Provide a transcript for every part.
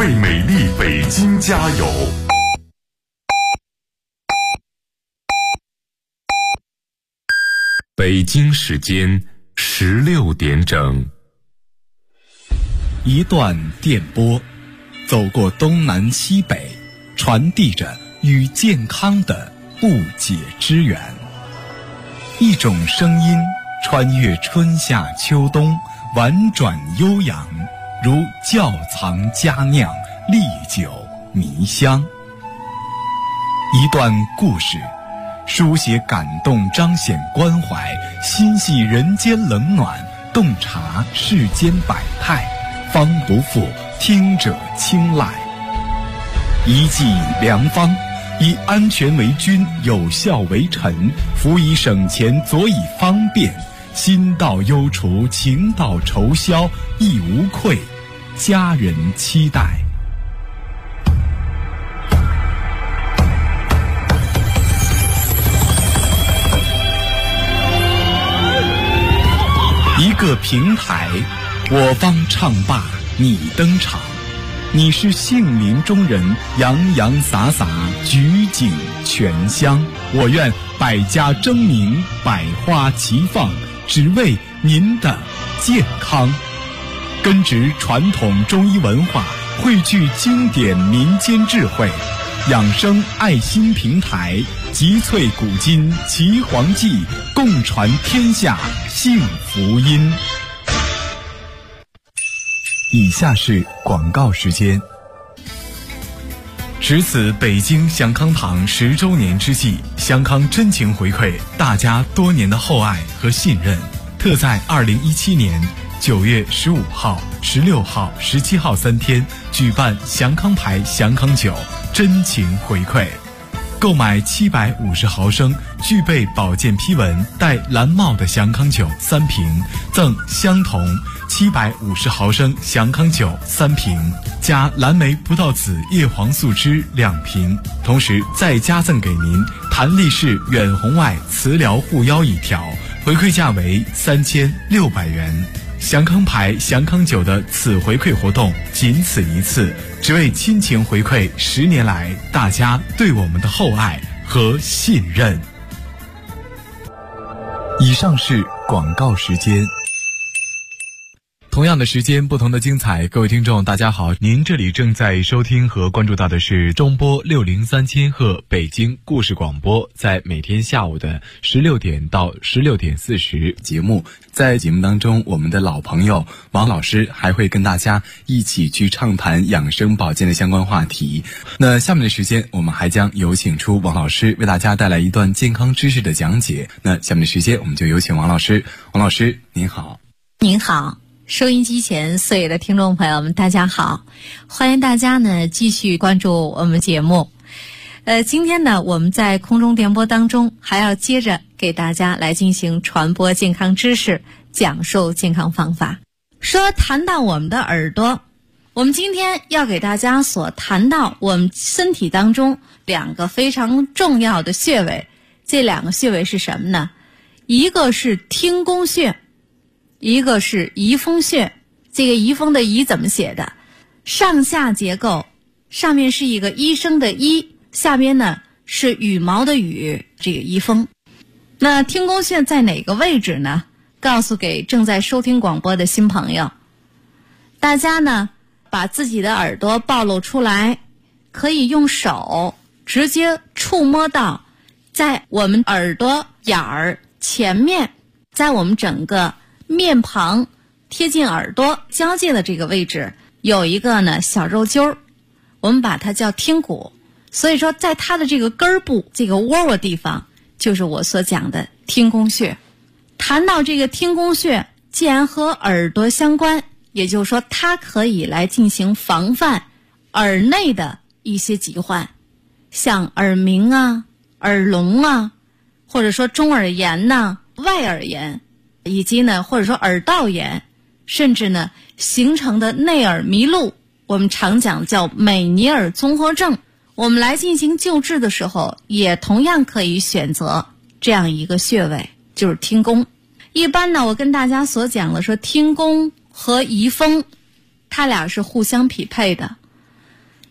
为美丽北京加油！北京时间16点整。 一段电波，走过东南西北，传递着与健康的不解之缘。一种声音，穿越春夏秋冬，婉转悠扬，如窖藏佳酿，历久弥香。一段故事，书写感动，彰显关怀，心系人间冷暖，洞察世间百态，方不负听者青睐。一剂良方，以安全为君，有效为臣，辅以省钱，佐以方便，心到忧除，情到愁消，亦无愧，家人期待。一个平台，我方唱罢你登场，你是杏林中人，洋洋洒洒，举景全香。我愿百家争鸣，百花齐放，只为您的健康。根植传统中医文化，汇聚经典民间智慧，养生爱心平台，集萃古今奇黄记，共传天下幸福音。以下是广告时间。值此北京祥康堂10周年之际，祥康真情回馈大家多年的厚爱和信任，特在2017年9月15号、16号、17号3天举办祥康牌祥康酒真情回馈。购买750毫升具备保健批文带蓝帽的祥康酒3瓶，赠相同750毫升祥康酒3瓶，加蓝莓葡萄籽叶黄素汁2瓶，同时再加赠给您弹力式远红外磁疗护腰1条，回馈价为3600元。祥康牌祥康酒的此回馈活动仅此一次，只为亲情回馈10年来大家对我们的厚爱和信任。以上是广告时间。同样的时间，不同的精彩。各位听众大家好，您这里正在收听和关注到的是中波603千赫北京故事广播，在每天下午的16点到16点40节目。在节目当中，我们的老朋友王老师还会跟大家一起去畅谈养生保健的相关话题。那下面的时间，我们还将有请出王老师为大家带来一段健康知识的讲解。那下面的时间，我们就有请王老师。王老师您好。 您好，收音机前所有的听众朋友们大家好，欢迎大家呢继续关注我们节目。今天呢我们在空中电波当中还要接着给大家来进行传播健康知识，讲述健康方法。谈到我们的耳朵，我们今天要给大家所谈到我们身体当中2个非常重要的穴位。这2个穴位是什么呢？一个是听宫穴，一个是仪风穴。这个仪风的仪怎么写的？上下结构，上面是一个医生的医，下边呢是羽毛的羽，这个仪风。那听宫穴在哪个位置呢？告诉给正在收听广播的新朋友，大家呢把自己的耳朵暴露出来，可以用手直接触摸到在我们耳朵眼儿前面，在我们整个面庞贴近耳朵交界的这个位置有一个呢小肉揪，我们把它叫听骨。所以说在它的这个根部，这个窝窝地方，就是我所讲的听宫穴。谈到这个听宫穴，既然和耳朵相关，也就是说它可以来进行防范耳内的一些疾患，像耳鸣啊、耳聋啊，或者说中耳炎呐、外耳炎，以及呢或者说耳道炎，甚至呢形成的内耳迷路，我们常讲叫美尼尔综合症。我们来进行救治的时候，也同样可以选择这样一个穴位，就是听宫。一般呢我跟大家所讲的说，听宫和仪风它俩是互相匹配的。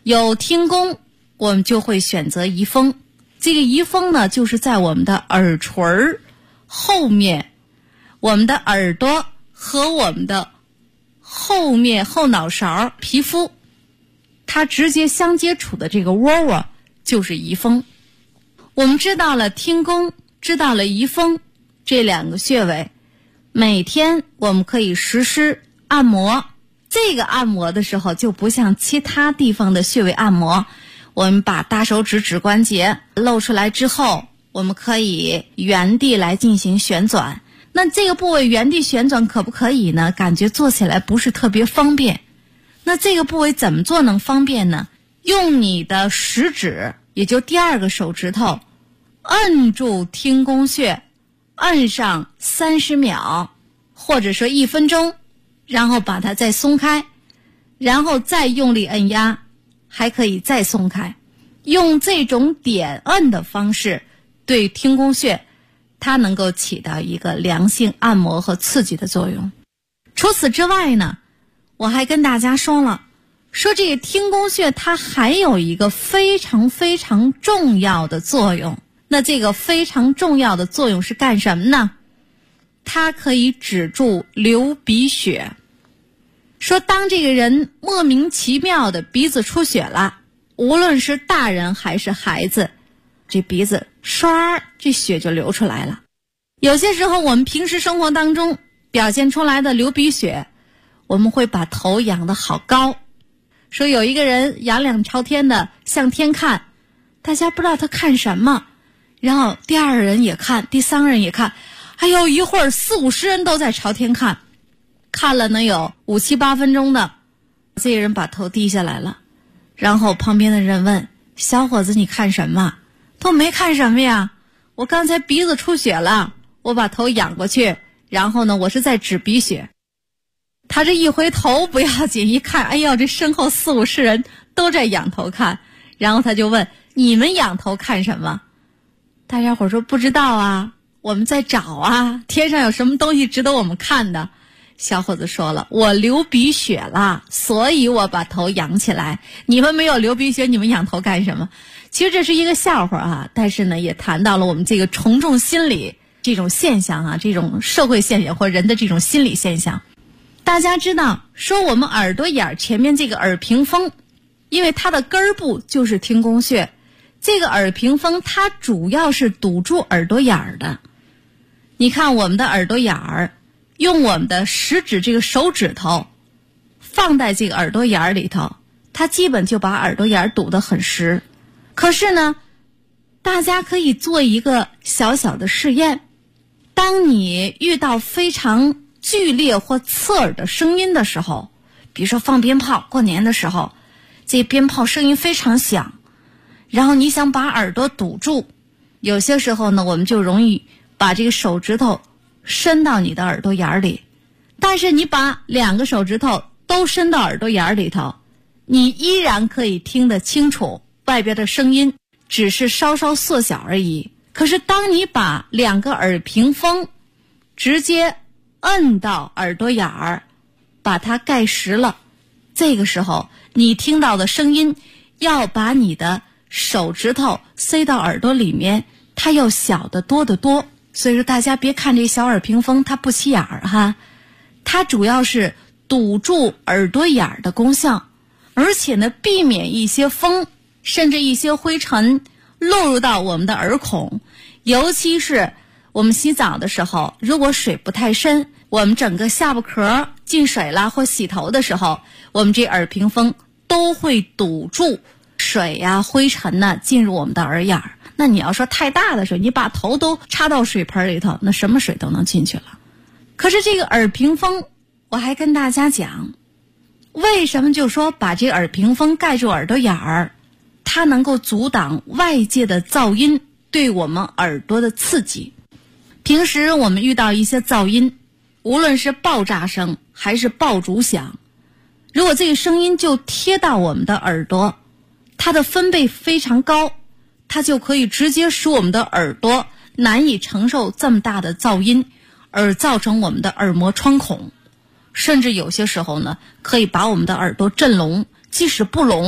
有听弓，我们就会选择遗风。这个遗风呢，就是在我们的耳垂后面，我们的耳朵和我们的后面后脑勺皮肤，它直接相接触的这个窝窝就是遗风。我们知道了听弓，知道了遗风这两个穴位，每天我们可以实施按摩。这个按摩的时候就不像其他地方的穴位按摩，我们把大手指指关节露出来之后，我们可以原地来进行旋转。那这个部位原地旋转可不可以呢？感觉做起来不是特别方便。那这个部位怎么做能方便呢？用你的食指，也就第二个手指头，摁住听弓穴，摁上30秒，或者说1分钟，然后把它再松开，然后再用力摁压，还可以再松开。用这种点摁的方式对听弓穴，它能够起到一个良性按摩和刺激的作用。除此之外呢，我还跟大家说了，说这个听弓穴它还有一个非常非常重要的作用。那这个非常重要的作用是干什么呢？它可以止住流鼻血。说当这个人莫名其妙的鼻子出血了，无论是大人还是孩子，这鼻子唰，这血就流出来了。有些时候我们平时生活当中表现出来的流鼻血，我们会把头仰得好高。说有一个人仰脸朝天的向天看，大家不知道他看什么，然后第二人也看，第三人也看，哎呦，一会儿40、50人都在朝天看，看了能有5、7、8分钟的。这个人把头低下来了，然后旁边的人问，小伙子你看什么？都没看什么呀，我刚才鼻子出血了，我把头仰过去，然后呢我是在止鼻血。他这一回头不要紧，一看，哎呦，这身后40、50人都在仰头看，然后他就问，你们仰头看什么？大家伙说不知道啊，我们在找啊，天上有什么东西值得我们看的。小伙子说了，我流鼻血了，所以我把头仰起来。你们没有流鼻血，你们仰头干什么？其实这是一个笑话啊，但是呢也谈到了我们这个从众心理这种现象啊，这种社会现象或人的这种心理现象。大家知道说我们耳朵眼前面这个耳屏风，因为它的根部就是听弓穴，这个耳屏风它主要是堵住耳朵眼儿的。你看我们的耳朵眼儿，用我们的食指这个手指头放在这个耳朵眼儿里头，它基本就把耳朵眼儿堵得很实。可是呢，大家可以做一个小小的试验，当你遇到非常剧烈或刺耳的声音的时候，比如说放鞭炮，过年的时候，这鞭炮声音非常响，然后你想把耳朵堵住，有些时候呢，我们就容易把这个手指头伸到你的耳朵眼里，但是你把2个手指头都伸到耳朵眼里头，你依然可以听得清楚外边的声音，只是稍稍缩小而已。可是当你把2个耳屏风直接摁到耳朵眼儿，把它盖实了，这个时候你听到的声音要把你的手指头塞到耳朵里面，它要小得多得多。所以说大家别看这小耳屏风它不起眼儿哈，它主要是堵住耳朵眼儿的功效，而且呢避免一些风甚至一些灰尘落入到我们的耳孔。尤其是我们洗澡的时候，如果水不太深，我们整个下巴壳进水了或洗头的时候，我们这耳屏风都会堵住水呀、灰尘呢进入我们的耳眼儿。那你要说太大的水，你把头都插到水盆里头，那什么水都能进去了。可是这个耳屏风，我还跟大家讲，为什么就说把这耳屏风盖住耳朵眼儿，它能够阻挡外界的噪音对我们耳朵的刺激。平时我们遇到一些噪音，无论是爆炸声还是爆竹响，如果这个声音就贴到我们的耳朵，它的分贝非常高，它就可以直接使我们的耳朵难以承受这么大的噪音，而造成我们的耳膜穿孔，甚至有些时候呢，可以把我们的耳朵震聋，即使不聋，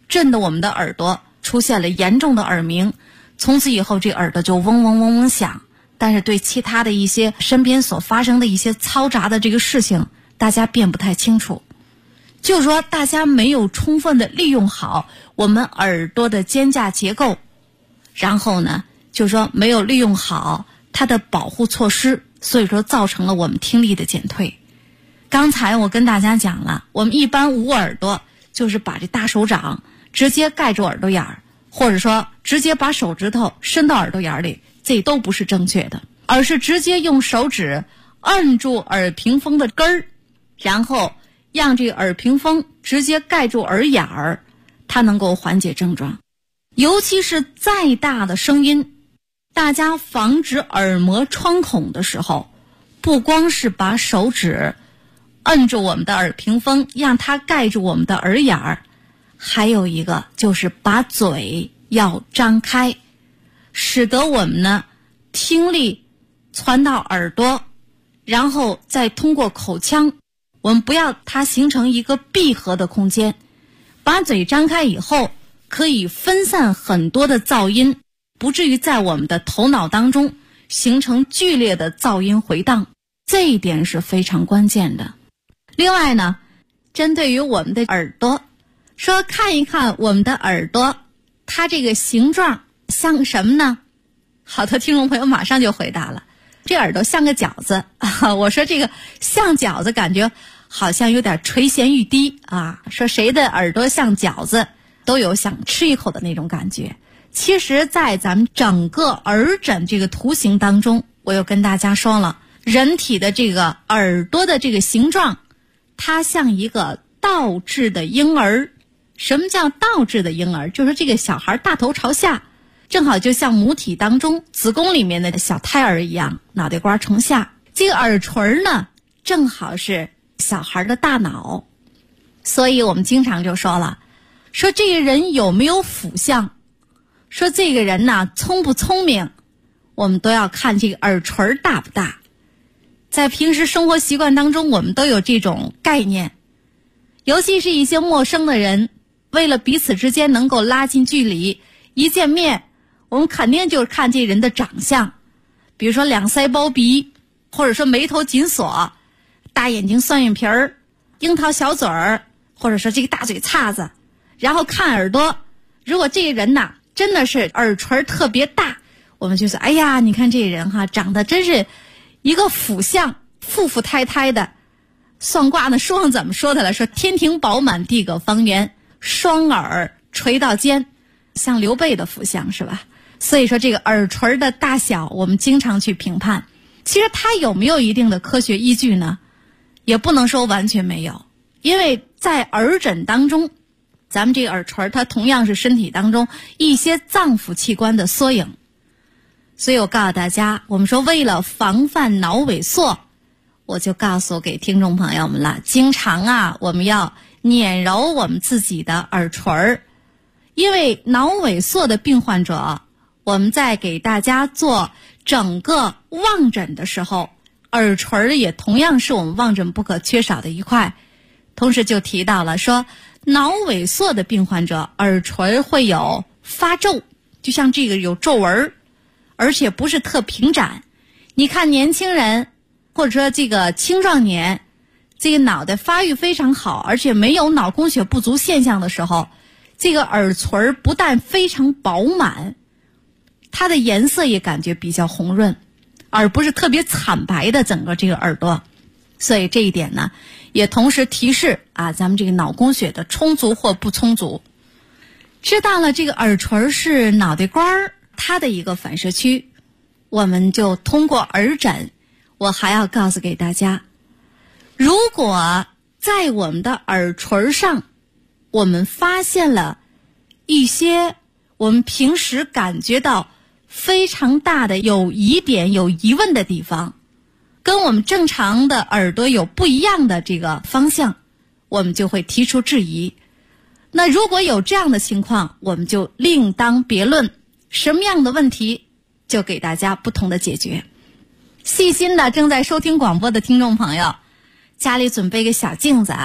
震得我们的耳朵出现了严重的耳鸣，从此以后这耳朵就嗡嗡嗡嗡响。但是对其他的一些身边所发生的一些嘈杂的这个事情，大家辨不太清楚。就是说大家没有充分的利用好我们耳朵的肩胛结构，然后呢就是说没有利用好它的保护措施，所以说造成了我们听力的减退。刚才我跟大家讲了，我们一般捂耳朵就是把这大手掌直接盖住耳朵眼儿，或者说直接把手指头伸到耳朵眼里，这都不是正确的，而是直接用手指按住耳屏风的根儿，然后让这个耳屏风直接盖住耳眼儿，它能够缓解症状。尤其是再大的声音，大家防止耳膜穿孔的时候，不光是把手指按住我们的耳屏风，让它盖住我们的耳眼儿，还有一个就是把嘴要张开，使得我们呢听力传到耳朵，然后再通过口腔，我们不要它形成一个闭合的空间。把嘴张开以后，可以分散很多的噪音，不至于在我们的头脑当中形成剧烈的噪音回荡，这一点是非常关键的。另外呢，针对于我们的耳朵，说看一看我们的耳朵，它这个形状像什么呢？好多听众朋友马上就回答了，这耳朵像个饺子啊！我说这个像饺子，感觉好像有点垂涎欲滴啊。说谁的耳朵像饺子，都有想吃一口的那种感觉。其实在咱们整个耳枕这个图形当中，我又跟大家说了，人体的这个耳朵的这个形状，它像一个倒置的婴儿。什么叫倒置的婴儿？就是这个小孩大头朝下，正好就像母体当中子宫里面的小胎儿一样，脑袋瓜朝下。这个耳垂呢，正好是小孩的大脑。所以我们经常就说了，说这个人有没有福相，说这个人呢聪不聪明，我们都要看这个耳垂大不大。在平时生活习惯当中，我们都有这种概念，尤其是一些陌生的人，为了彼此之间能够拉近距离，一见面我们肯定就是看这人的长相，比如说两腮包鼻，或者说眉头紧锁，大眼睛双眼皮儿，樱桃小嘴儿，或者说这个大嘴叉子。然后看耳朵，如果这个人呐真的是耳垂特别大，我们就说哎呀，你看这人哈，长得真是一个福相，富富态态的。算卦呢，书上怎么说的了？说天庭饱满，地阁方圆，双耳垂到肩，像刘备的福相是吧？所以说这个耳垂的大小，我们经常去评判。其实它有没有一定的科学依据呢？也不能说完全没有，因为在耳枕当中，咱们这个耳垂它同样是身体当中一些脏腑器官的缩影。所以我告诉大家，我们说为了防范脑萎缩，我就告诉给听众朋友们了，经常啊我们要捻揉我们自己的耳垂儿。因为脑萎缩的病患者，我们在给大家做整个望诊的时候，耳垂儿也同样是我们望诊不可缺少的一块。同时就提到了说，脑萎缩的病患者耳垂会有发皱，就像这个有皱纹，而且不是特平展。你看年轻人或者说这个青壮年，这个脑袋发育非常好，而且没有脑供血不足现象的时候，这个耳垂不但非常饱满，它的颜色也感觉比较红润，而不是特别惨白的整个这个耳朵。所以这一点呢，也同时提示啊，咱们这个脑供血的充足或不充足。知道了这个耳垂是脑袋瓜它的一个反射区，我们就通过耳诊，我还要告诉给大家，如果在我们的耳垂上，我们发现了一些我们平时感觉到非常大的有疑点、有疑问的地方，跟我们正常的耳朵有不一样的这个方向，我们就会提出质疑。那如果有这样的情况，我们就另当别论，什么样的问题就给大家不同的解决。细心的正在收听广播的听众朋友，家里准备个小镜子啊，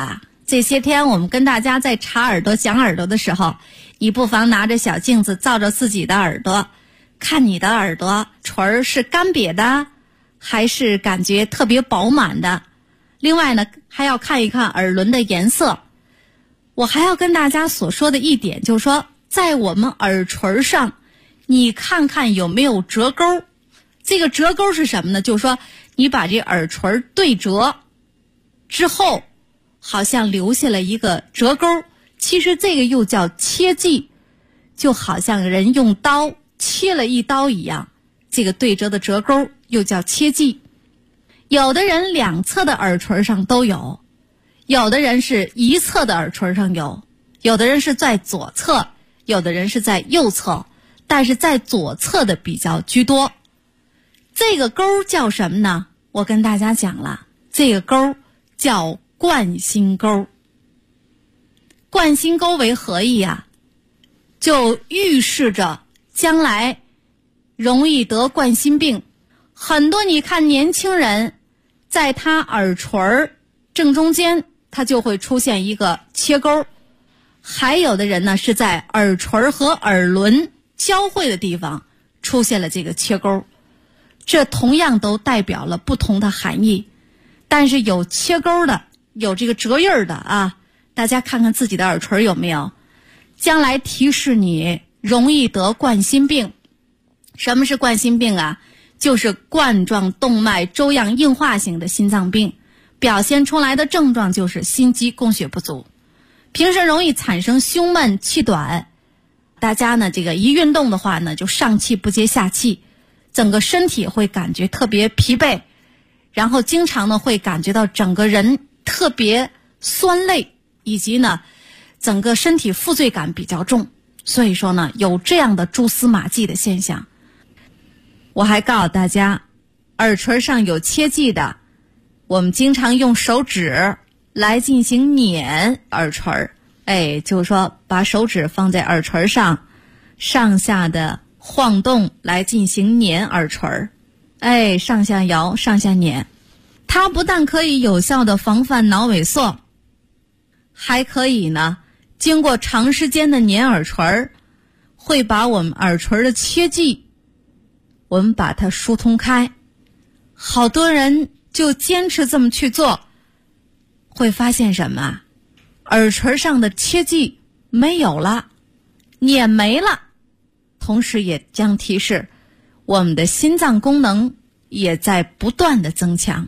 这些天我们跟大家在查耳朵讲耳朵的时候，你不妨拿着小镜子照着自己的耳朵，看你的耳朵唇儿是干瘪的还是感觉特别饱满的。另外呢，还要看一看耳轮的颜色。我还要跟大家所说的一点就是说，在我们耳垂上你看看有没有折钩。这个折钩是什么呢？就是说你把这耳垂对折之后好像留下了一个折钩，其实这个又叫切迹，就好像人用刀切了一刀一样，这个对折的折钩又叫切迹。有的人两侧的耳垂上都有，有的人是一侧的耳垂上有，有的人是在左侧，有的人是在右侧，但是在左侧的比较居多。这个钩叫什么呢？我跟大家讲了，这个钩叫冠心钩。冠心钩为何意啊？就预示着将来容易得冠心病。很多你看年轻人在他耳垂正中间他就会出现一个切钩，还有的人呢是在耳垂和耳轮交汇的地方出现了这个切钩，这同样都代表了不同的含义。但是有切钩的，有这个折印的啊，大家看看自己的耳垂有没有，将来提示你容易得冠心病。什么是冠心病啊？就是冠状动脉粥样硬化型的心脏病，表现出来的症状就是心肌供血不足，平时容易产生胸闷气短，大家呢这个一运动的话呢就上气不接下气，整个身体会感觉特别疲惫，然后经常呢会感觉到整个人特别酸累，以及呢整个身体负罪感比较重，所以说呢有这样的蛛丝马迹的现象。我还告诉大家，耳垂上有切迹的，我们经常用手指来进行捻耳垂，就是说把手指放在耳垂上，上下的晃动来进行捻耳垂，上下摇，上下捻。它不但可以有效的防范脑萎缩，还可以呢经过长时间的捻耳垂，会把我们耳垂的切迹我们把它疏通开。好多人就坚持这么去做，会发现什么？耳垂上的切迹没有了，捻没了，同时也将提示我们的心脏功能也在不断的增强。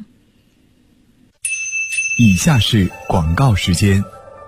以下是广告时间。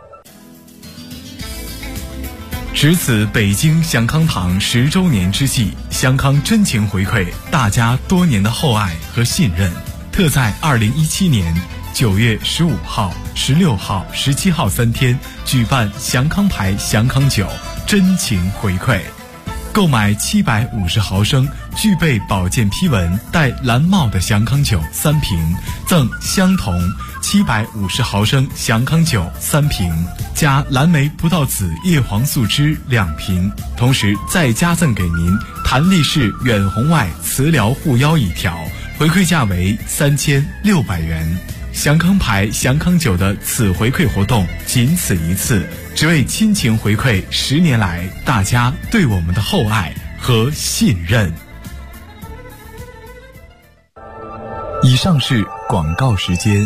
值此北京祥康堂10周年之际，祥康真情回馈大家多年的厚爱和信任，特在2017年9月15号、16号、17号3天举办祥康牌祥康酒真情回馈。购买750毫升具备保健批文带蓝帽的祥康酒3瓶，赠相同750毫升祥康酒3瓶，加蓝莓葡萄籽叶黄素汁2瓶，同时再加赠给您弹力式远红外磁疗护腰1条，回馈价为3600元。祥康牌祥康酒的此回馈活动仅此一次，只为亲情回馈10年来大家对我们的厚爱和信任。以上是广告时间。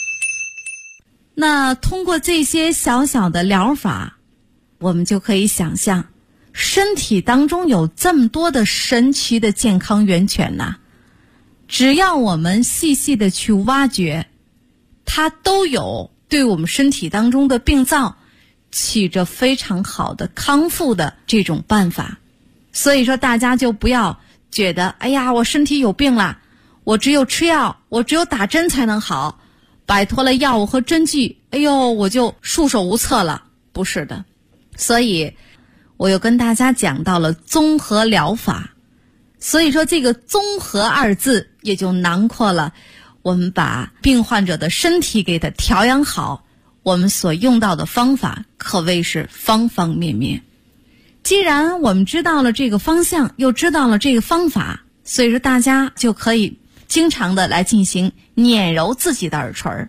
那通过这些小小的疗法，我们就可以想象身体当中有这么多的神奇的健康源泉呐，只要我们细细的去挖掘，它都有对我们身体当中的病灶起着非常好的康复的这种办法。所以说大家就不要觉得我身体有病了，我只有吃药，我只有打针才能好，摆脱了药物和针剂，我就束手无策了。不是的，所以我又跟大家讲到了综合疗法。所以说这个综合2字也就囊括了我们把病患者的身体给它调养好，我们所用到的方法可谓是方方面面。既然我们知道了这个方向，又知道了这个方法，所以说大家就可以经常的来进行捻揉自己的耳垂。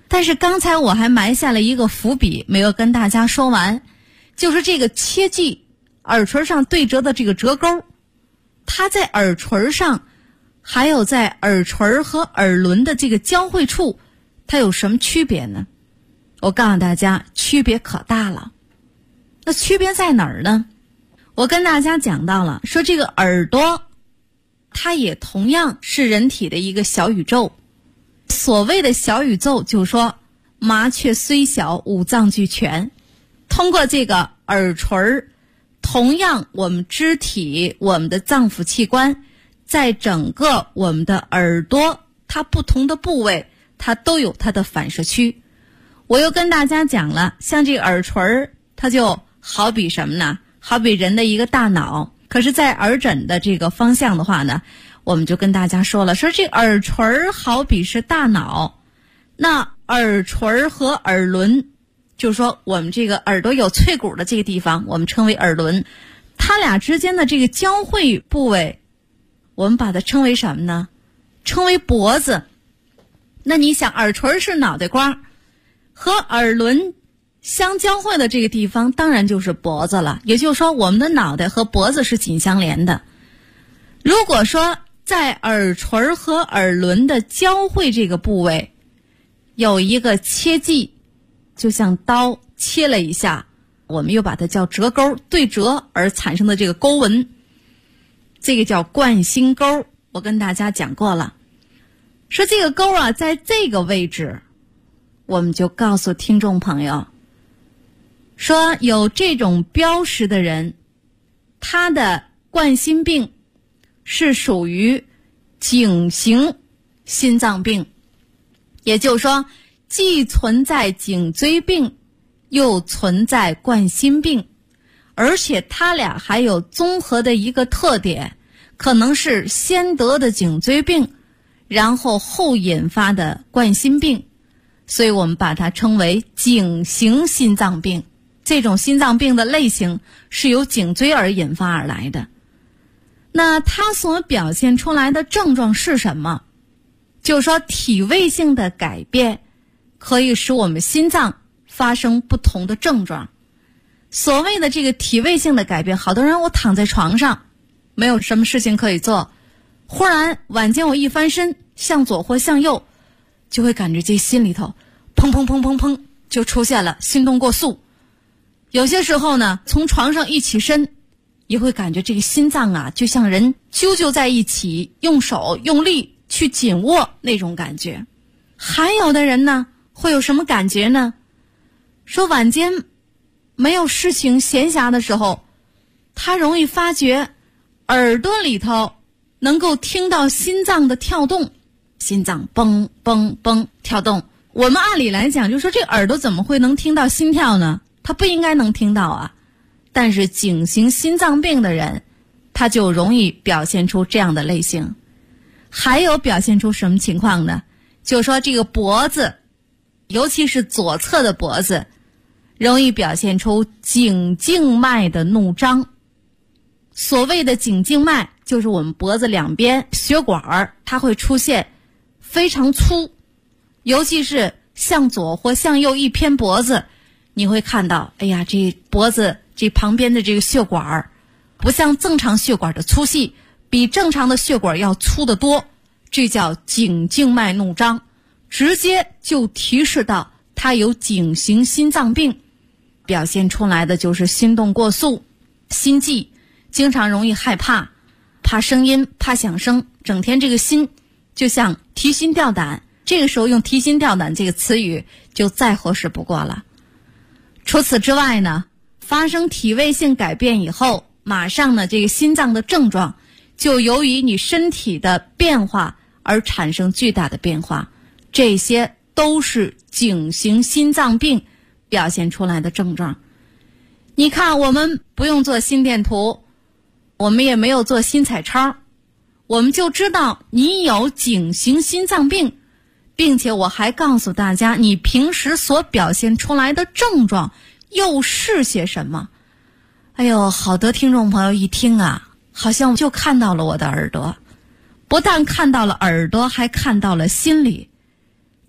但是刚才我还埋下了一个伏笔，没有跟大家说完，就是这个切记耳垂上对折的这个折钩，它在耳垂上还有在耳垂和耳轮的这个交汇处，它有什么区别呢？我告诉大家，区别可大了。那区别在哪儿呢？我跟大家讲到了，说这个耳朵它也同样是人体的一个小宇宙。所谓的小宇宙，就是说麻雀虽小，五脏俱全。通过这个耳垂，同样我们肢体、我们的脏腑器官，在整个我们的耳朵，它不同的部位，它都有它的反射区。我又跟大家讲了，像这个耳垂，它就好比什么呢？好比人的一个大脑。可是在耳诊的这个方向的话呢，我们就跟大家说了，说这耳垂好比是大脑，那耳垂和耳轮，就是说我们这个耳朵有脆骨的这个地方，我们称为耳轮，它俩之间的这个交汇部位，我们把它称为什么呢？称为脖子。那你想，耳垂是脑袋瓜，和耳轮相交汇的这个地方当然就是脖子了。也就是说，我们的脑袋和脖子是紧相连的。如果说在耳垂和耳轮的交汇这个部位有一个切记，就像刀切了一下，我们又把它叫折钩，对折而产生的这个沟纹，这个叫冠心沟。我跟大家讲过了，说这个沟啊，在这个位置，我们就告诉听众朋友，说有这种标识的人，他的冠心病是属于颈型心脏病，也就是说既存在颈椎病又存在冠心病，而且它俩还有综合的一个特点，可能是先得的颈椎病，然后后引发的冠心病，所以我们把它称为颈型心脏病。这种心脏病的类型是由颈椎而引发而来的。那它所表现出来的症状是什么？就是说体位性的改变可以使我们心脏发生不同的症状。所谓的这个体位性的改变，好多人我躺在床上没有什么事情可以做，忽然晚间我一翻身，向左或向右，就会感觉这心里头砰砰砰砰砰就出现了心动过速。有些时候呢，从床上一起身，也会感觉这个心脏啊，就像人揪在一起，用手用力去紧握那种感觉。还有的人呢，会有什么感觉呢？说晚间没有事情闲暇的时候，他容易发觉耳朵里头能够听到心脏的跳动，心脏蹦蹦蹦跳动。我们按理来讲，就说这耳朵怎么会能听到心跳呢？他不应该能听到啊。但是颈型心脏病的人，他就容易表现出这样的类型。还有表现出什么情况呢？就是说这个脖子，尤其是左侧的脖子，容易表现出颈静脉的怒张。所谓的颈静脉，就是我们脖子两边血管，它会出现非常粗，尤其是向左或向右一偏脖子，你会看到，哎呀，这脖子这旁边的这个血管不像正常血管的粗细，比正常的血管要粗得多，这叫颈静脉怒张，直接就提示到他有颈型心脏病。表现出来的就是心动过速、心悸，经常容易害怕，怕声音，怕响声，整天这个心就像提心吊胆。这个时候用提心吊胆这个词语就再合适不过了。除此之外呢，发生体位性改变以后，马上呢这个心脏的症状就由于你身体的变化而产生巨大的变化，这些都是颈型心脏病表现出来的症状。你看，我们不用做心电图，我们也没有做心彩超，我们就知道你有颈型心脏病，并且我还告诉大家你平时所表现出来的症状又是些什么。哎呦，好多听众朋友一听啊，好像就看到了我的耳朵，不但看到了耳朵，还看到了心里。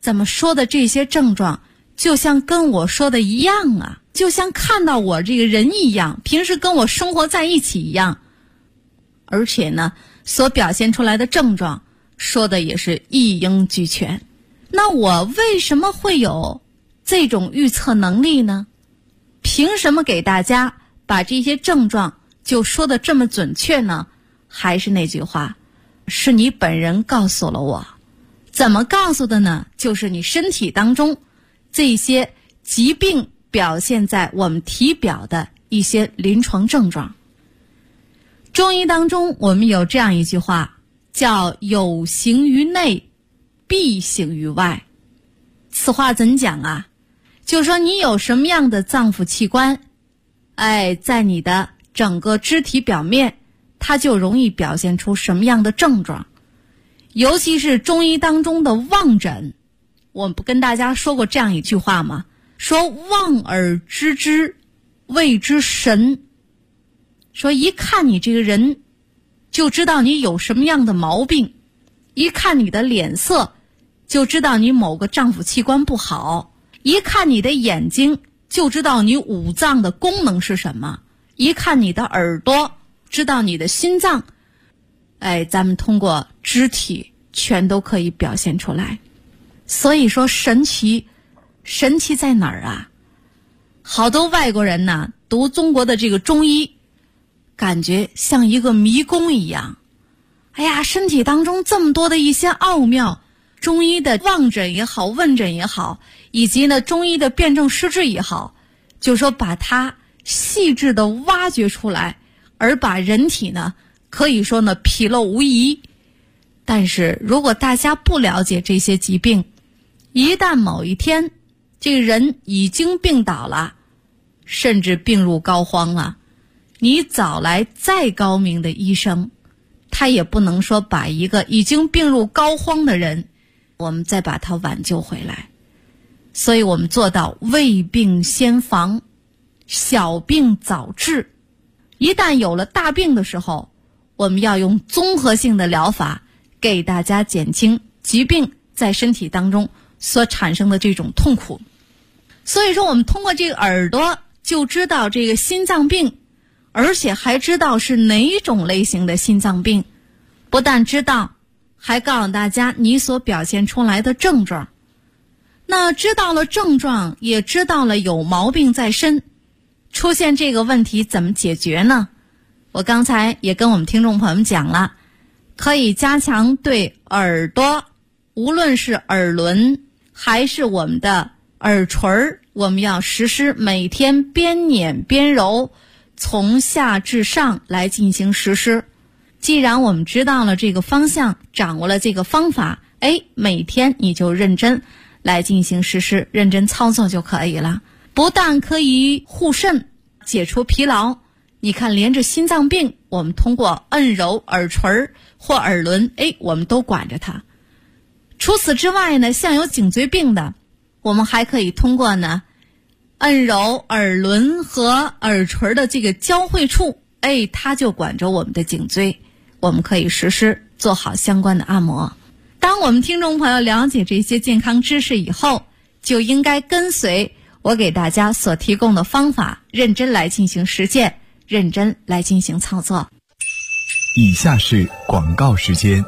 怎么说的这些症状就像跟我说的一样啊，就像看到我这个人一样，平时跟我生活在一起一样，而且呢所表现出来的症状说的也是一应俱全。那我为什么会有这种预测能力呢？凭什么给大家把这些症状就说的这么准确呢？还是那句话，是你本人告诉了我。怎么告诉的呢？就是你身体当中这些疾病表现在我们体表的一些临床症状。中医当中我们有这样一句话，叫有形于内，必形于外。此话怎讲啊？就是说你有什么样的脏腑器官，在你的整个肢体表面，它就容易表现出什么样的症状。尤其是中医当中的望诊，我们不跟大家说过这样一句话吗？说望而知之，谓之神。说一看你这个人就知道你有什么样的毛病，一看你的脸色就知道你某个脏腑器官不好，一看你的眼睛就知道你五脏的功能是什么，一看你的耳朵知道你的心脏。咱们通过肢体全都可以表现出来。所以说神奇在哪儿啊？好多外国人呢读中国的这个中医，感觉像一个迷宫一样。身体当中这么多的一些奥妙，中医的望诊也好，问诊也好，以及呢中医的辨证施治也好，就说把它细致的挖掘出来，而把人体呢可以说呢纰漏无遗。但是如果大家不了解这些疾病，一旦某一天这个人已经病倒了，甚至病入膏肓了，你找来再高明的医生，他也不能说把一个已经病入膏肓的人我们再把他挽救回来。所以我们做到未病先防，小病早治。一旦有了大病的时候，我们要用综合性的疗法给大家减轻疾病在身体当中所产生的这种痛苦。所以说我们通过这个耳朵就知道这个心脏病，而且还知道是哪种类型的心脏病。不但知道，还告诉大家你所表现出来的症状。那知道了症状，也知道了有毛病在身，出现这个问题怎么解决呢？我刚才也跟我们听众朋友们讲了，可以加强对耳朵，无论是耳轮还是我们的耳垂，我们要实施每天边捻边揉，从下至上来进行实施。既然我们知道了这个方向，掌握了这个方法，每天你就认真来进行实施，认真操作就可以了。不但可以护肾，解除疲劳，你看连着心脏病，我们通过摁揉耳垂或耳轮，我们都管着它。除此之外呢，像有颈椎病的，我们还可以通过呢摁揉耳轮和耳垂的这个交汇处，它就管着我们的颈椎，我们可以实施做好相关的按摩。当我们听众朋友了解这些健康知识以后，就应该跟随我给大家所提供的方法，认真来进行实践，认真来进行操作。 以下是广告时间。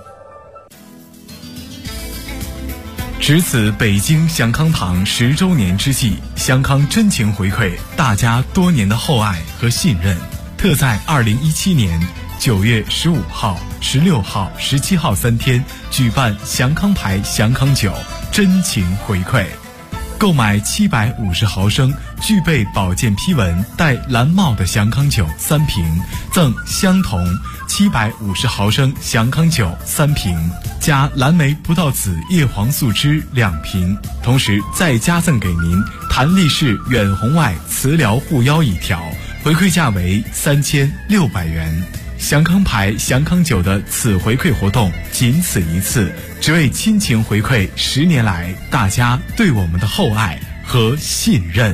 值此北京祥康堂10周年之际，祥康真情回馈大家多年的厚爱和信任，特在2017年9月15号、16号、17号3天举办祥康牌祥康酒真情回馈。购买750毫升具备保健批文带蓝帽的祥康酒3瓶，赠相同750毫升祥康酒3瓶，加蓝莓葡萄籽叶黄素汁2瓶，同时再加赠给您弹力式远红外磁疗护腰1条，回馈价为3600元。祥康牌祥康酒的此回馈活动仅此一次，只为亲情回馈10年来大家对我们的厚爱和信任。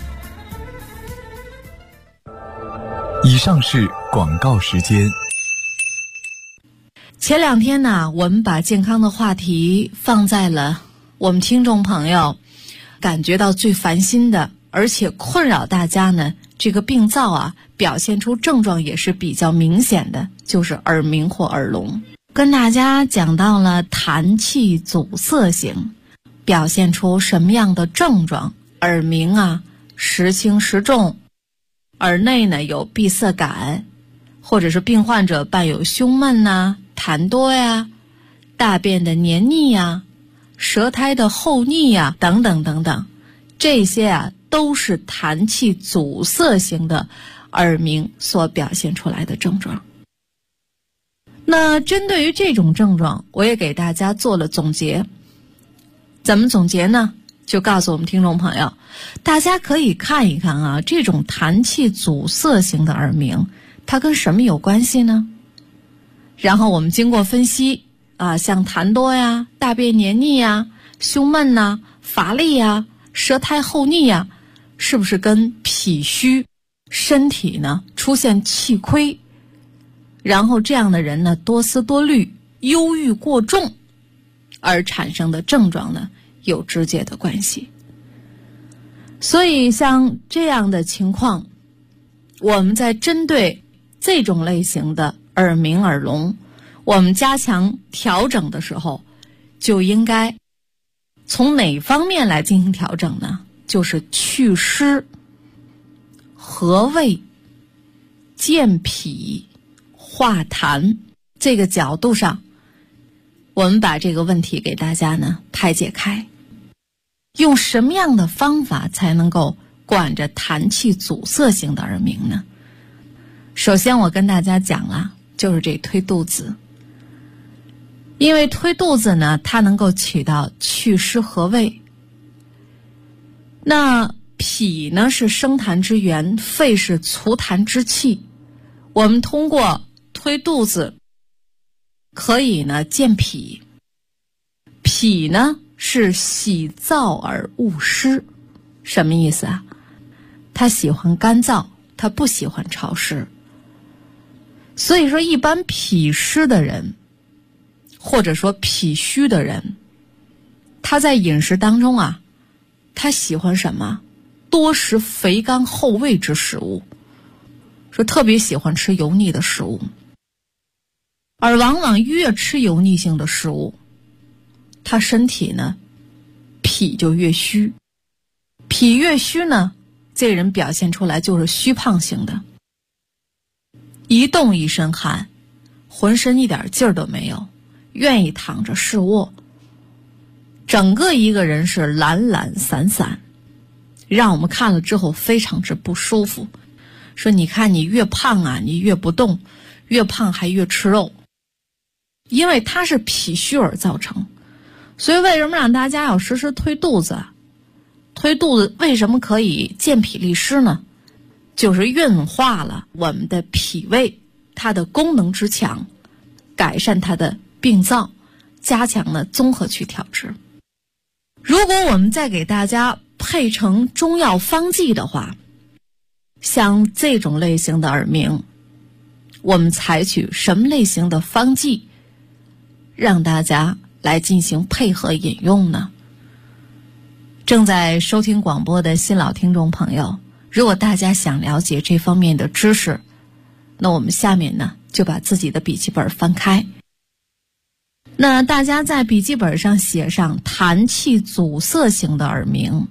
以上是广告时间。 前2天呢，我们把健康的话题放在了我们听众朋友感觉到最烦心的，而且困扰大家呢，这个病灶啊，表现出症状也是比较明显的，就是耳鸣或耳聋。跟大家讲到了痰气阻塞型，表现出什么样的症状？耳鸣啊，时轻时重，耳内呢有闭塞感，或者是病患者伴有胸闷呐、痰多呀、大便的黏腻呀、舌苔的厚腻呀等等等等，这些啊都是痰气阻塞型的耳鸣所表现出来的症状。那针对于这种症状，我也给大家做了总结。怎么总结呢？就告诉我们听众朋友，大家可以看一看啊，这种痰气阻塞型的耳鸣，它跟什么有关系呢？然后我们经过分析啊，像痰多呀、大便黏腻呀、胸闷呐、乏力呀、舌苔厚腻呀，是不是跟脾虚、身体呢出现气亏，然后这样的人呢多思多虑、忧郁过重而产生的症状呢有直接的关系。所以像这样的情况，我们在针对这种类型的耳鸣耳聋，我们加强调整的时候，就应该从哪方面来进行调整呢？就是祛湿、和胃、健脾、化痰这个角度上，我们把这个问题给大家呢排解开。用什么样的方法才能够管着痰气阻塞型的耳鸣呢？首先我跟大家讲了，就是这推肚子。因为推肚子呢，它能够起到祛湿和胃。那脾呢是生痰之源，肺是除痰之器。我们通过推肚子可以呢健脾。脾呢是喜燥而恶湿，什么意思啊？它喜欢干燥，它不喜欢潮湿。所以说一般脾湿的人，或者说脾虚的人，他在饮食当中啊，他喜欢什么？多食肥甘厚味之食物，说特别喜欢吃油腻的食物。而往往越吃油腻性的食物，他身体呢脾就越虚。脾越虚呢，这人表现出来就是虚胖型的，一动一身汗，浑身一点劲儿都没有，愿意躺着视卧，整个一个人是懒懒散散，让我们看了之后非常之不舒服。说你看你越胖啊，你越不动，越胖还越吃肉，因为它是脾虚而造成。所以为什么让大家要时时推肚子啊？推肚子为什么可以健脾利湿呢？就是运化了我们的脾胃，它的功能之强，改善它的病灶，加强了综合去调治。如果我们再给大家配成中药方剂的话，像这种类型的耳鸣，我们采取什么类型的方剂让大家来进行配合饮用呢？正在收听广播的新老听众朋友，如果大家想了解这方面的知识，那我们下面呢就把自己的笔记本翻开。那大家在笔记本上写上痰气阻塞型的耳鸣，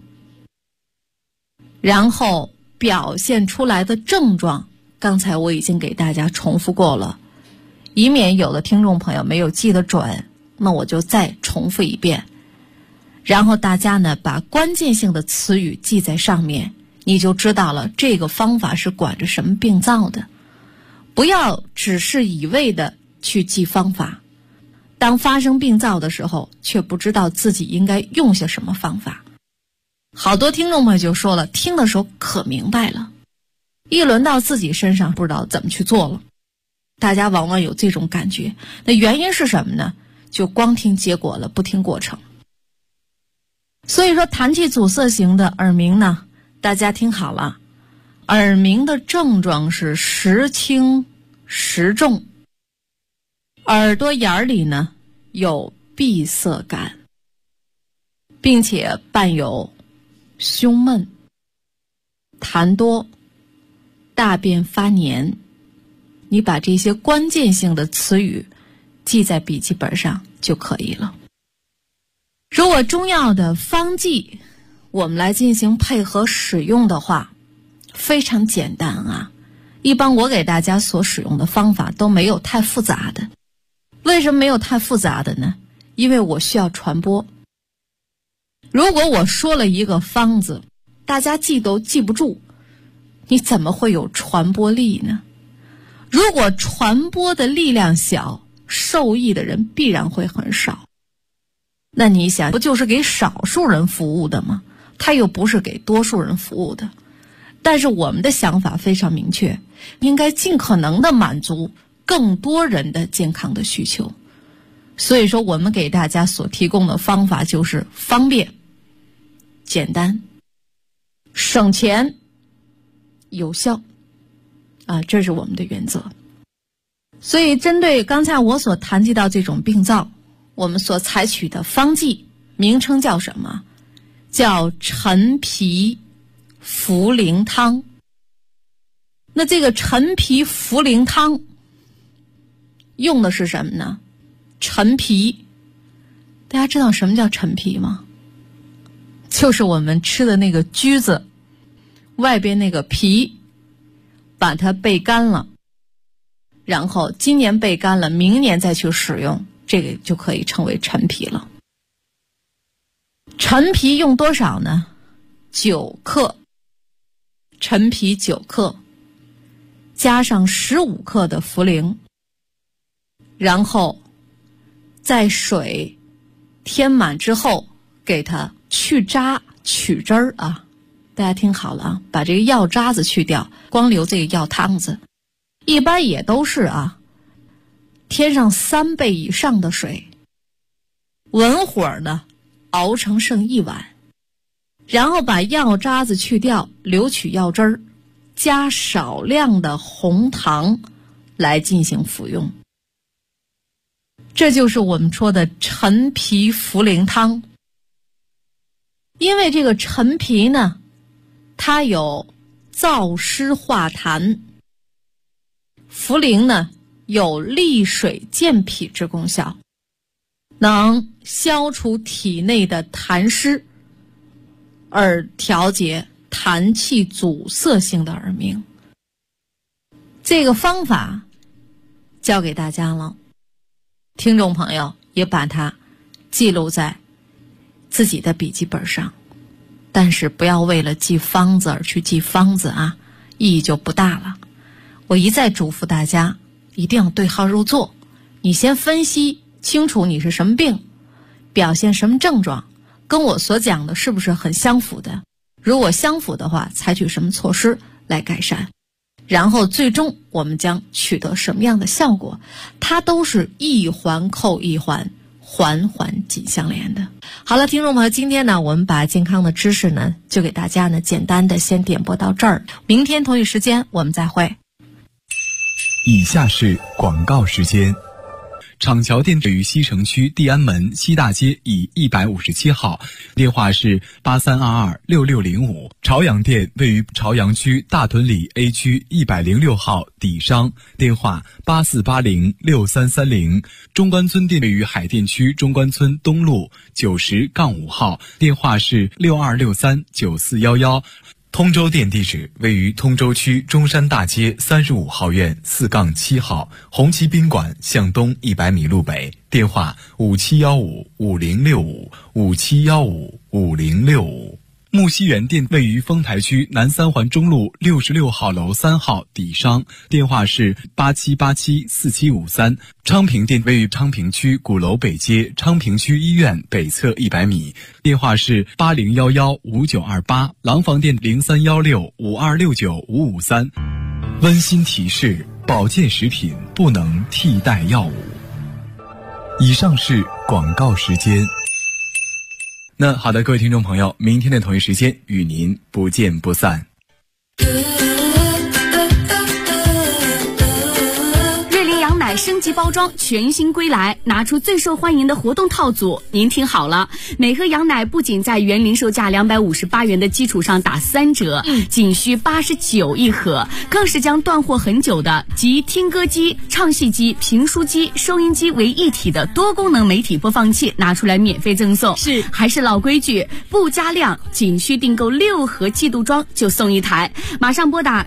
然后表现出来的症状，刚才我已经给大家重复过了，以免有的听众朋友没有记得准，那我就再重复一遍。然后大家呢把关键性的词语记在上面，你就知道了这个方法是管着什么病灶的。不要只是一味的去记方法，当发生病灶的时候却不知道自己应该用些什么方法。好多听众朋友就说了，听的时候可明白了，一轮到自己身上不知道怎么去做了。大家往往有这种感觉，那原因是什么呢？就光听结果了，不听过程。所以说痰气阻塞型的耳鸣呢，大家听好了，耳鸣的症状是时轻时重，耳朵眼里呢有闭塞感， 并且伴有胸闷、痰多、大便发黏，你把这些关键性的词语记在笔记本上就可以了。如果中药的方剂我们来进行配合使用的话，非常简单啊。一般我给大家所使用的方法都没有太复杂的。为什么没有太复杂的呢？因为我需要传播。如果我说了一个方子，大家记都记不住，你怎么会有传播力呢？如果传播的力量小，受益的人必然会很少。那你想，不就是给少数人服务的吗？它又不是给多数人服务的。但是我们的想法非常明确，应该尽可能的满足更多人的健康的需求。所以说我们给大家所提供的方法就是方便、简单、省钱、有效啊，这是我们的原则。所以针对刚才我所谈及到这种病灶，我们所采取的方剂名称叫什么？叫陈皮茯苓汤。那这个陈皮茯苓汤用的是什么呢？陈皮，大家知道什么叫陈皮吗？就是我们吃的那个橘子外边那个皮，把它焙干了，然后今年焙干了，明年再去使用，这个就可以称为陈皮了。陈皮用多少呢？9克，陈皮9克，加上15克的茯苓，然后在水添满之后给它去渣取汁儿啊。大家听好了啊，把这个药渣子去掉，光留这个药汤子。一般也都是啊，添上3倍以上的水，文火呢熬成剩1碗，然后把药渣子去掉，留取药汁儿，加少量的红糖来进行服用。这就是我们说的陈皮茯苓汤。因为这个陈皮呢，它有燥湿化痰，茯苓呢有利水健脾之功效，能消除体内的痰湿，而调节痰气阻塞性的耳鸣。这个方法教给大家了，听众朋友也把它记录在自己的笔记本上，但是不要为了记方子而去记方子啊，意义就不大了。我一再嘱咐大家一定要对号入座，你先分析清楚你是什么病，表现什么症状，跟我所讲的是不是很相符的，如果相符的话，采取什么措施来改善，然后最终我们将取得什么样的效果，它都是一环扣一环，环环紧相连的。好了，听众朋友，今天呢我们把健康的知识呢就给大家呢简单的先点播到这儿，明天同一时间我们再会。 以下是广告时间。厂桥店位于西城区地安门西大街以157号，电话是83226605。朝阳店位于朝阳区大屯里 A 区106号底商，电话84806330。中关村店位于海淀区中关村东路90-5号，电话是62639411。通州店地址位于通州区中山大街35号院4-7号，红旗宾馆向东100米路北，电话57155065，57155065。木樨园店位于丰台区南三环中路66号楼3号底商，电话是87874753。昌平店位于昌平区鼓楼北街昌平区医院北侧100米，电话是80115928。廊坊店031652695553。温馨提示：保健食品不能替代药物。以上是广告时间。那好的，各位听众朋友，明天的同一时间与您不见不散。 瑞麟羊奶升级包装全新归来，拿出最受欢迎的活动套组。您听好了，每盒羊奶不仅在原零售价258元的基础上打3折，仅需89一盒，更是将断货很久的集听歌机、唱戏机、评书机、收音机为一体的多功能媒体播放器拿出来免费赠送。 是， 还是老规矩，不加量，仅需订购6盒季度装就送一台。马上拨打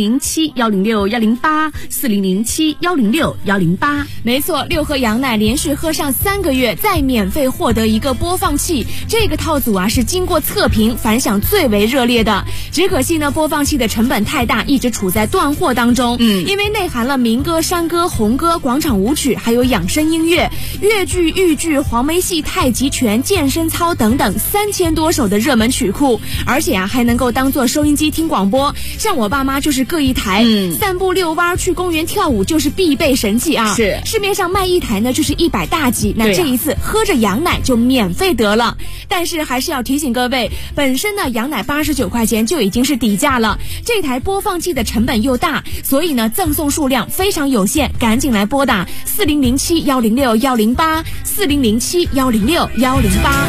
4007-106-108，4007-106-108。 没错，6盒羊奶连续喝上3个月，再免费获得一个播放器。这个套组啊是经过测评，反响最为热烈的。只可惜呢，播放器的成本太大，一直处在断货当中。因为内含了民歌、山歌、红歌、广场舞曲，还有养生音乐、越剧、豫剧、黄梅戏、太极拳、健身操等等3000多首的热门曲库，而且啊还能够当做收音机听广播。像我爸妈就是各一台，散步遛弯去公园跳舞就是必备神器啊。 是， 市面上卖一台呢就是100大几，那这一次喝着羊奶就免费得了。但是还是要提醒各位，本身呢羊奶89块钱就已经是底价了，这台播放器的成本又大，所以呢赠送数量非常有限，赶紧来拨打4007-106-108，4007-106-108。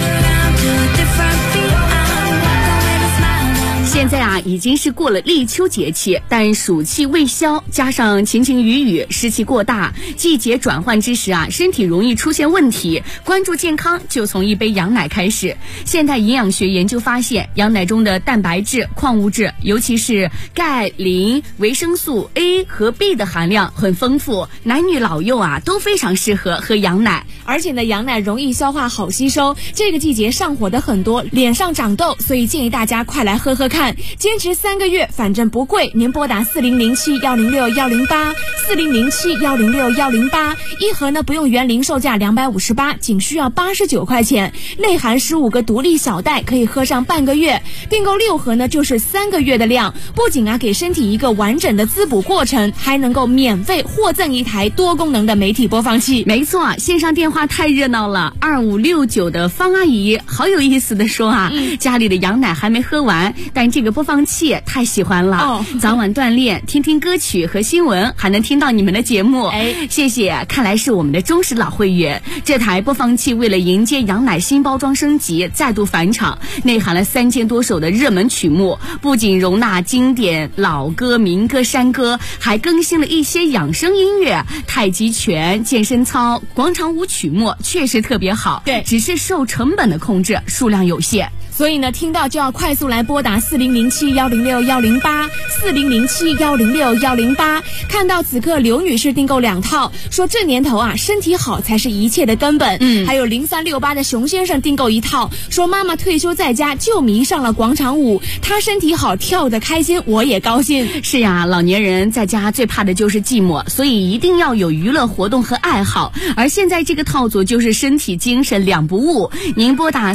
现在啊，已经是过了立秋节气，但暑气未消，加上晴晴雨雨，湿气过大，季节转换之时啊，身体容易出现问题。关注健康，就从一杯羊奶开始。现代营养学研究发现，羊奶中的蛋白质、矿物质，尤其是钙、磷、维生素 A 和 B 的含量很丰富，男女老幼啊都非常适合喝羊奶。 而且呢，羊奶容易消化，好吸收。这个季节上火的很多，脸上长痘，所以建议大家快来喝喝看。坚持3个月，反正不贵。您拨打4007-106-108，4007-106-108，一盒呢不用原零售价258，仅需要89块钱，内含15个独立小袋，可以喝上半个月。订购6盒呢就是3个月的量，不仅啊给身体一个完整的滋补过程，还能够免费获赠一台多功能的媒体播放器。 没错，线上电话太热闹了。2569的方阿姨好有意思的说啊，家里的羊奶还没喝完，但这个播放器太喜欢了，早晚锻炼，听听歌曲和新闻，还能听到你们的节目。谢谢，看来是我们的忠实老会员。这台播放器为了迎接羊奶新包装升级，再度返场，内含了3000多首的热门曲目，不仅容纳经典老歌、民歌、山歌，还更新了一些养生音乐、太极拳、健身操、广场舞曲目，确实特别好。 对， 只是受成本的控制，数量有限。 所以呢，听到就要快速来拨打4007-106-108，4007-106-108。看到此刻刘女士订购2套，说这年头啊，身体好才是一切的根本。还有0368的熊先生订购1套，说妈妈退休在家就迷上了广场舞，她身体好，跳得开心，我也高兴。 是呀，老年人在家最怕的就是寂寞，所以一定要有娱乐活动和爱好。而现在这个套组就是身体精神两不误。您拨打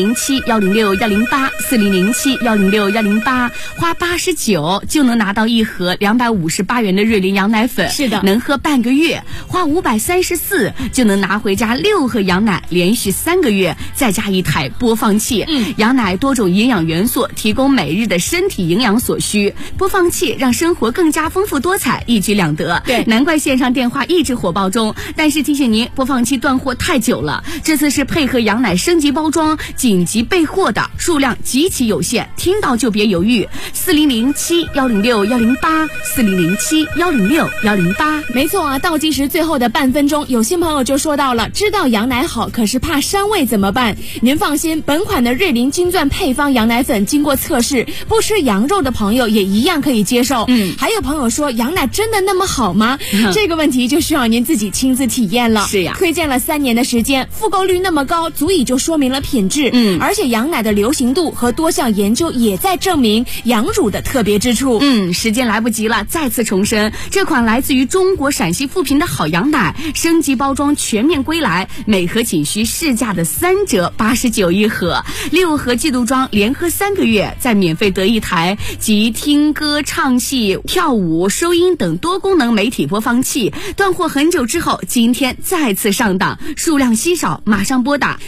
4007-106-108，4007-106-108，花89就能拿到一盒258元的瑞麟羊奶粉， 是的， 能喝半个月。花534就能拿回家6盒羊奶，连续3个月，再加一台播放器。羊奶多种营养元素，提供每日的身体营养所需。播放器让生活更加丰富多彩，一举两得。 对， 难怪线上电话一直火爆中。但是提醒您，播放器断货太久了，这次是配合羊奶升级包装，紧急备货的，数量极其有限，听到就别犹豫。4007-106-108，4007-106-108。 没错啊，倒计时最后的半分钟，有新朋友就说到了，知道羊奶好，可是怕膻味怎么办？您放心，本款的瑞麟金钻配方羊奶粉经过测试，不吃羊肉的朋友也一样可以接受。还有朋友说，羊奶真的那么好吗？这个问题就需要您自己亲自体验了。 是呀， 推荐了3年的时间，复购率那么高，足以就说明了品质。而且羊奶的流行度和多项研究也在证明羊乳的特别之处。 时间来不及了，再次重申，这款来自于中国陕西富平的好羊奶升级包装全面归来，每盒仅需市价的3折，89一盒，6盒季度装，连喝3个月，再免费得一台集听歌、唱戏、跳舞、收音等多功能媒体播放器。断货很久之后，今天再次上档，数量稀少，马上拨打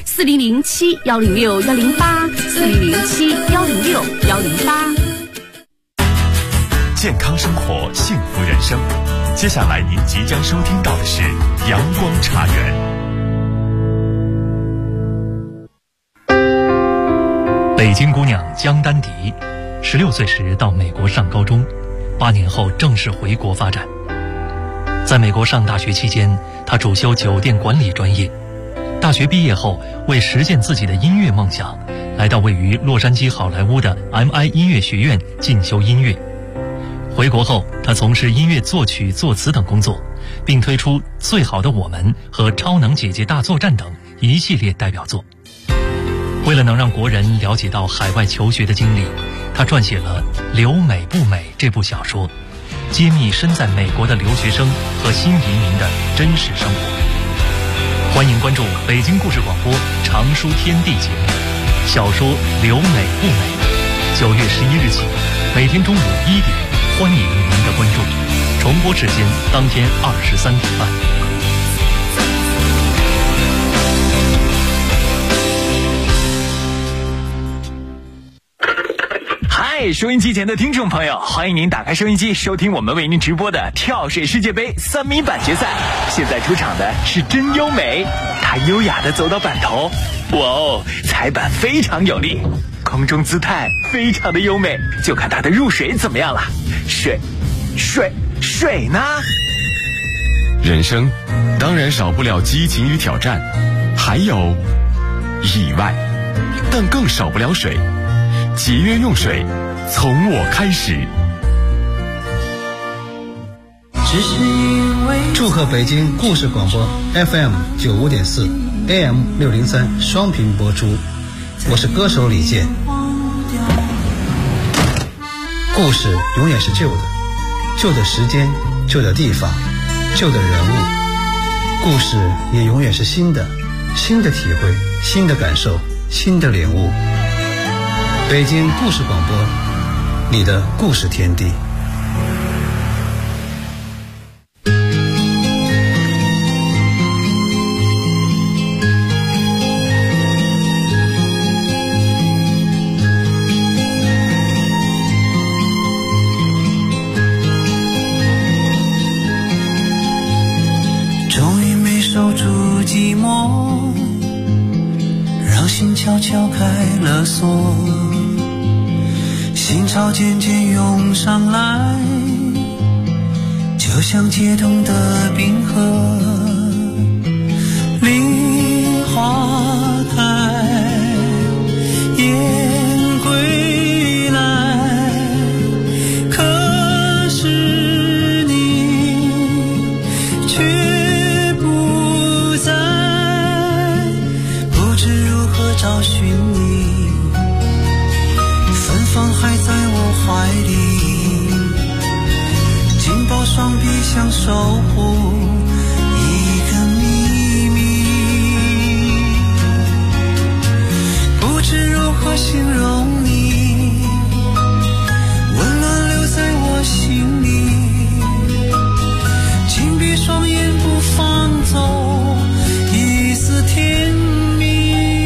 4007-106-108，4007-106-108。 健康生活，幸福人生。 接下来您即将收听到的是阳光茶园。 北京姑娘江丹迪，16岁时到美国上高中，8年后正式回国发展。在美国上大学期间，她主修酒店管理专业。大学毕业后，为实现自己的音乐梦想，来到位于洛杉矶好莱坞的 MI 音乐学院进修音乐。回国后，她从事音乐作曲、作词等工作，并推出《最好的我们》和《超能姐姐大作战》等一系列代表作。为了能让国人了解到海外求学的经历，她撰写了《留美不美》这部小说，揭秘身在美国的留学生和新移民的真实生活。欢迎关注北京故事广播常书天地节目，小说《留美不美》，9月11日起，每天中午1点，欢迎您的关注。重播时间当天23点半。 嗨，收音机前的听众朋友，欢迎您打开收音机，收听我们为您直播的跳水世界杯3米板决赛。现在出场的是真优美，她优雅地走到板头，哇哦，踩板非常有力，空中姿态非常的优美，就看她的入水怎么样了。水呢？ 人生当然少不了激情与挑战，还有意外，但更少不了水。节约用水，从我开始。 祝贺北京故事广播 FM 95.4 AM 603双频播出，我是歌手李健。故事永远是旧的，旧的时间，旧的地方，旧的人物。故事也永远是新的，新的体会，新的感受，新的领悟。北京故事广播，你的故事天地。 终于没守住寂寞，让心悄悄开了锁，心潮渐渐涌上来，就像解冻的冰河。梨花开，雁归来，可是你却不在，不知如何找寻你，芬芳还在我怀里，紧抱双臂想守护一个秘密，不知如何形容你，温暖留在我心里，紧闭双眼不放走一丝甜蜜。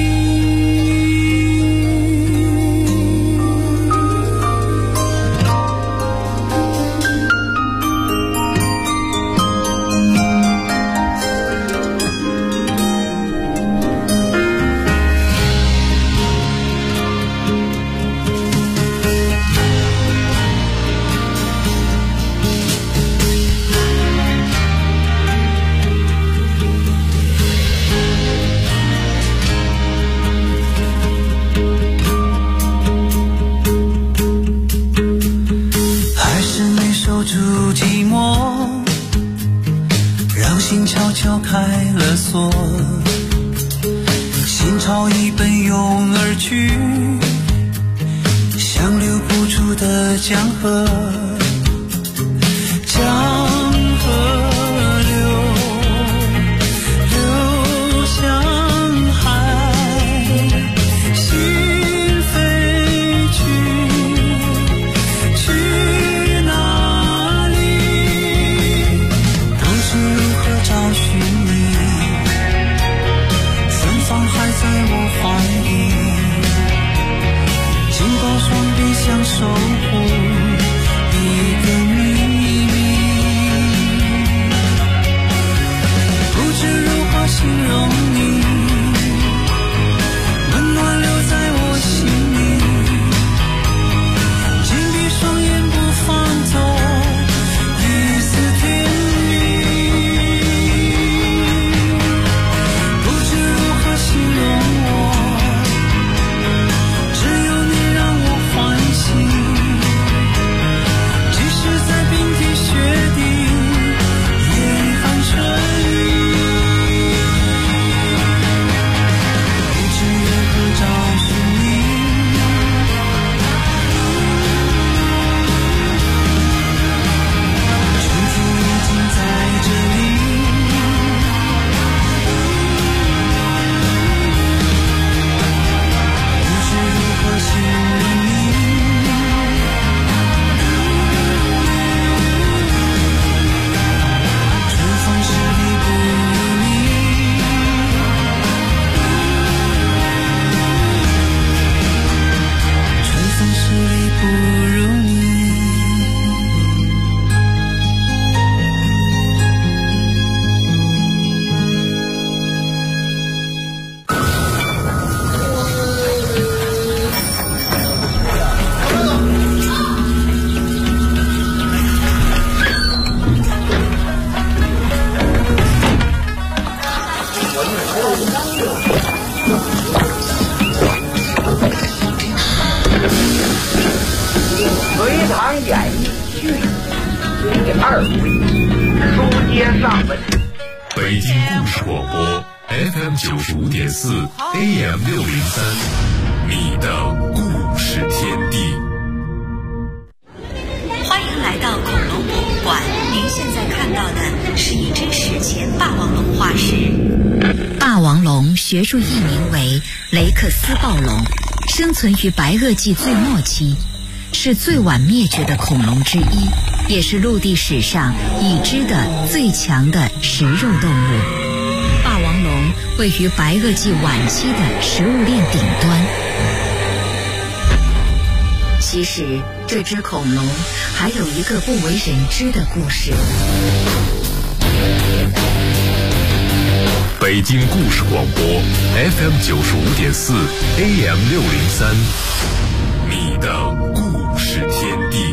还是没守住寂寞，让心悄悄开了锁，心潮已奔涌而去，像流不出的江河，江河流向海，心飞去哪里？不知如何找寻你，芬芳还在我怀里，紧抱双臂想守护一书接上文。 北京故事广播 FM 95.4 AM 603，你的故事天地。 欢迎来到恐龙博物馆，您现在看到的是一只史前霸王龙化石。霸王龙学术译名为雷克斯暴龙，生存于白垩纪最末期，是最晚灭绝的恐龙之一，也是陆地史上已知的最强的食肉动物。霸王龙位于白垩纪晚期的食物链顶端。其实这只恐龙还有一个不为人知的故事。 北京故事广播 FM 95.4 AM 603，你的故事天地。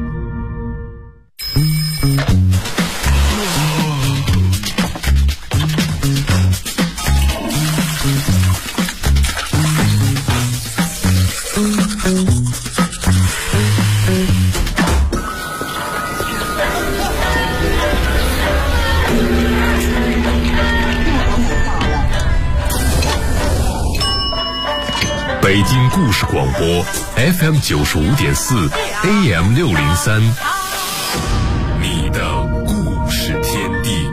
北京故事广播 FM 95.4 AM 603，你的故事天地。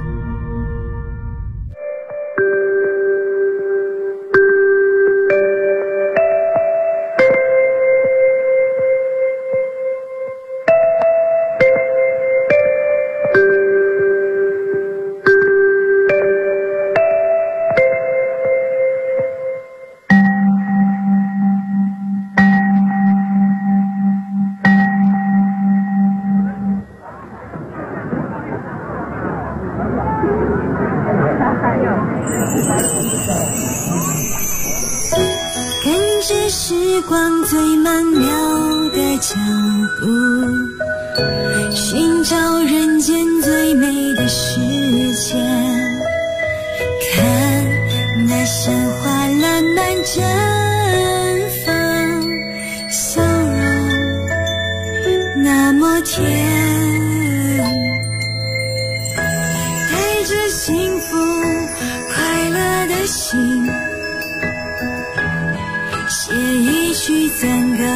跟着时光最曼妙的脚步，寻找人间最美的世界。看那山花烂漫绽放，笑容那么甜，带着幸福快乐的心，写一曲赞歌。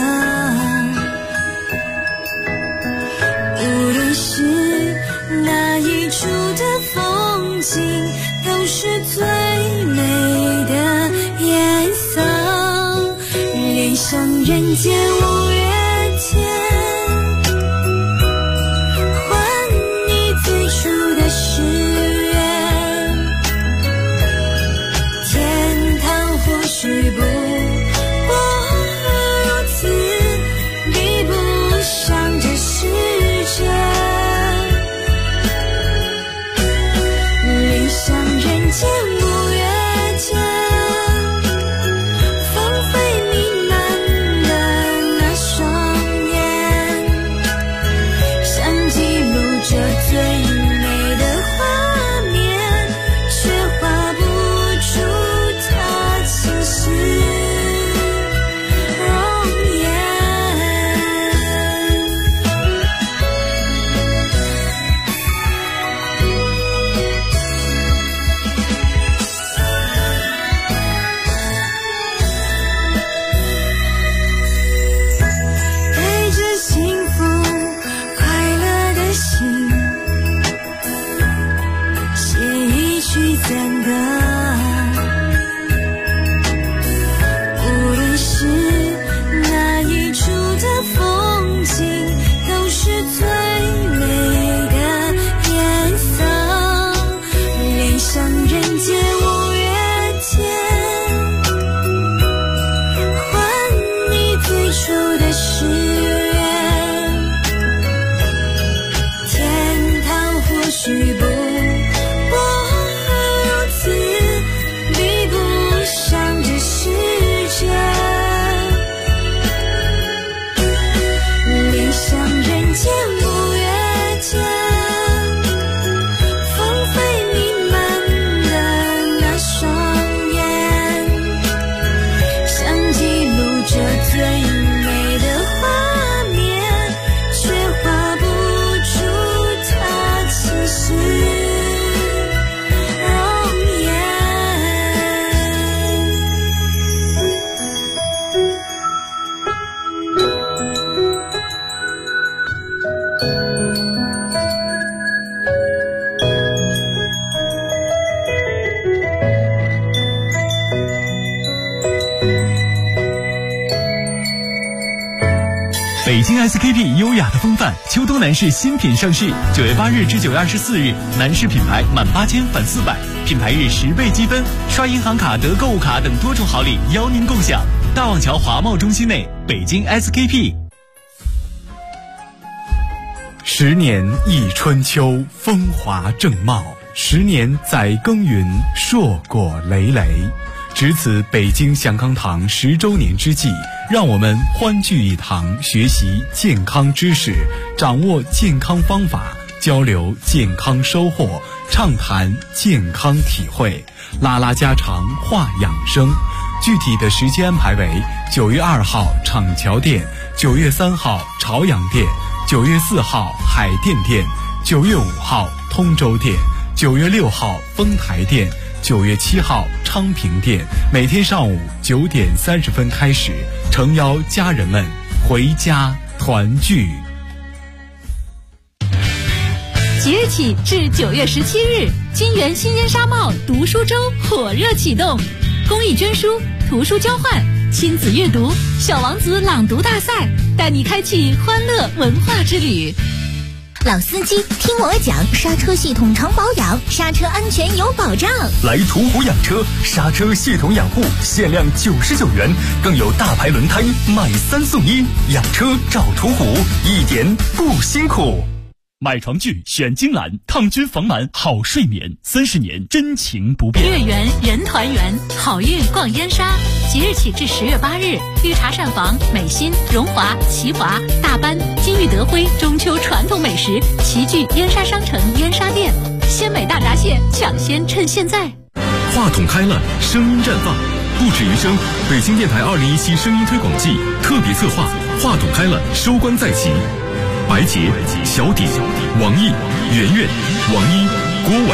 无论是哪一处的风景，都是最美的颜色。恋上人间五月天，还你最初的誓言。天堂或许不如此，比不上这世界。恋上人间五月天，芳菲弥漫的那 SKP 优雅的风范，秋冬男士新品上市，9月8日至9月24日，男士品牌满8000返400，品牌日10倍积分，刷银行卡得购物卡等多重好礼邀您共享。大望桥华贸中心内，北京 SKP。 10年一春秋，风华正茂；10年载耕耘，硕果累累。值此北京祥康堂10周年之际，让我们欢聚一堂，学习健康知识，掌握健康方法，交流健康收获，畅谈健康体会，拉拉家常，话养生。具体的时间安排为9月2号厂桥店，9月3号朝阳店，9月4号海淀店，9月5号通州店，9月6号丰台店，9月7号昌平店。每天上午9点30分开始，诚邀家人们回家团聚。 即日起至9月17日，金源新烟纱帽读书周火热启动，公益捐书、图书交换、亲子阅读、小王子朗读大赛，带你开启欢乐文化之旅。 老司机，听我讲，刹车系统常保养，刹车安全有保障。 来途虎养车，刹车系统养护限量99元，更有大牌轮胎买3送1，养车找途虎，一点不辛苦。 买床具选金兰，抗菌防螨好睡眠，30年真情不变。 月圆人团圆，好运逛燕莎。即日起至10月8日，绿茶膳房、美心、荣华、齐华、大班、金玉德辉中秋传统美食齐聚燕莎商城燕莎店，鲜美大闸蟹抢先趁现在。 话筒开了，声音绽放，不止于声。北京电台2017声音推广季特别策划，话筒开了，收官在即。白洁、小鼎、王毅、圆圆、王一、